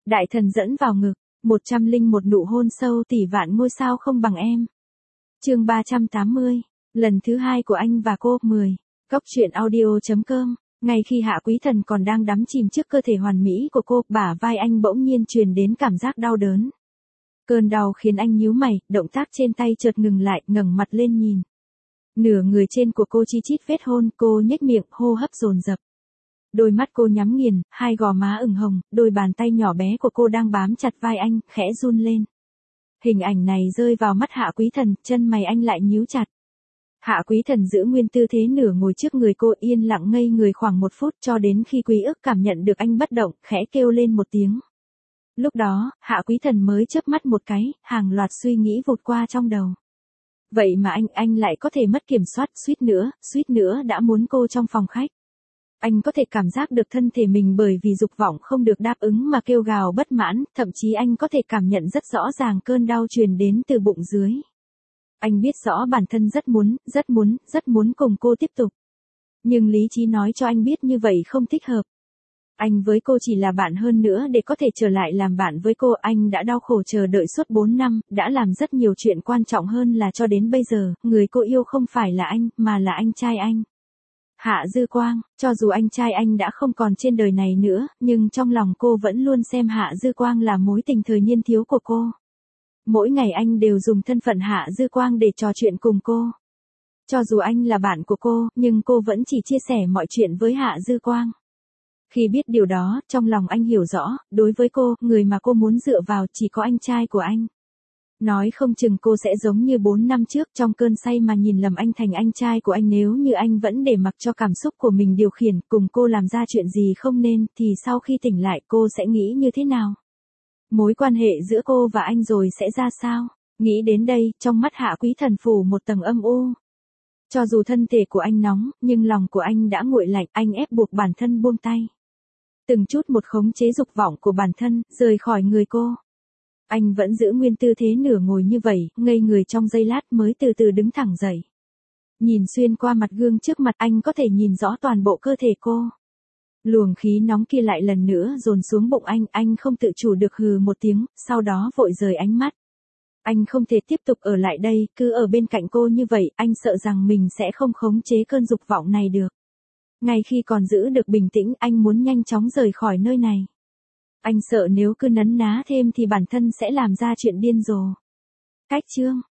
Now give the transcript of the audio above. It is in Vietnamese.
Đại thần dẫn vào ngực, 101 nụ hôn sâu tỷ vạn ngôi sao không bằng em. Chương 380, lần thứ 2 của anh và cô. 10. Góc truyện audio.com. Ngay khi Hạ Quý Thần còn đang đắm chìm trước cơ thể hoàn mỹ của cô, bả vai anh bỗng nhiên truyền đến cảm giác đau đớn. Cơn đau khiến anh nhíu mày, động tác trên tay chợt ngừng lại, ngẩng mặt lên nhìn. Nửa người trên của cô chi chít vết hôn, cô nhếch miệng, hô hấp dồn dập. Đôi mắt cô nhắm nghiền, hai gò má ửng hồng, đôi bàn tay nhỏ bé của cô đang bám chặt vai anh, khẽ run lên. Hình ảnh này rơi vào mắt Hạ Quý Thần, chân mày anh lại nhíu chặt. Hạ Quý Thần giữ nguyên tư thế nửa ngồi trước người cô, yên lặng ngây người khoảng 1 phút, cho đến khi Quý Ức cảm nhận được anh bất động, khẽ kêu lên một tiếng. Lúc đó, Hạ Quý Thần mới chớp mắt một cái, hàng loạt suy nghĩ vụt qua trong đầu. Vậy mà anh lại có thể mất kiểm soát, suýt nữa đã muốn cô trong phòng khách. Anh có thể cảm giác được thân thể mình bởi vì dục vọng không được đáp ứng mà kêu gào bất mãn, thậm chí anh có thể cảm nhận rất rõ ràng cơn đau truyền đến từ bụng dưới. Anh biết rõ bản thân rất muốn cùng cô tiếp tục. Nhưng lý trí nói cho anh biết như vậy không thích hợp. Anh với cô chỉ là bạn, hơn nữa để có thể trở lại làm bạn với cô, anh đã đau khổ chờ đợi suốt 4 năm, đã làm rất nhiều chuyện quan trọng hơn là cho đến bây giờ, người cô yêu không phải là anh, mà là anh trai anh. Hạ Dư Quang, cho dù anh trai anh đã không còn trên đời này nữa, nhưng trong lòng cô vẫn luôn xem Hạ Dư Quang là mối tình thời niên thiếu của cô. Mỗi ngày anh đều dùng thân phận Hạ Dư Quang để trò chuyện cùng cô. Cho dù anh là bạn của cô, nhưng cô vẫn chỉ chia sẻ mọi chuyện với Hạ Dư Quang. Khi biết điều đó, trong lòng anh hiểu rõ, đối với cô, người mà cô muốn dựa vào chỉ có anh trai của anh. Nói không chừng cô sẽ giống như 4 năm trước, trong cơn say mà nhìn lầm anh thành anh trai của anh. Nếu như anh vẫn để mặc cho cảm xúc của mình điều khiển, cùng cô làm ra chuyện gì không nên, thì sau khi tỉnh lại cô sẽ nghĩ như thế nào? Mối quan hệ giữa cô và anh rồi sẽ ra sao? Nghĩ đến đây, trong mắt Hạ Quý Thần phủ một tầng âm u. Cho dù thân thể của anh nóng, nhưng lòng của anh đã nguội lạnh, anh ép buộc bản thân buông tay. Từng chút một khống chế dục vọng của bản thân, rời khỏi người cô. Anh vẫn giữ nguyên tư thế nửa ngồi như vậy, ngây người trong giây lát mới từ từ đứng thẳng dậy. Nhìn xuyên qua mặt gương trước mặt, anh có thể nhìn rõ toàn bộ cơ thể cô. Luồng khí nóng kia lại lần nữa dồn xuống bụng anh không tự chủ được hừ một tiếng, sau đó vội rời ánh mắt. Anh không thể tiếp tục ở lại đây, cứ ở bên cạnh cô như vậy, anh sợ rằng mình sẽ không khống chế cơn dục vọng này được. Ngay khi còn giữ được bình tĩnh, anh muốn nhanh chóng rời khỏi nơi này. Anh sợ nếu cứ nấn ná thêm thì bản thân sẽ làm ra chuyện điên rồ. Cách chương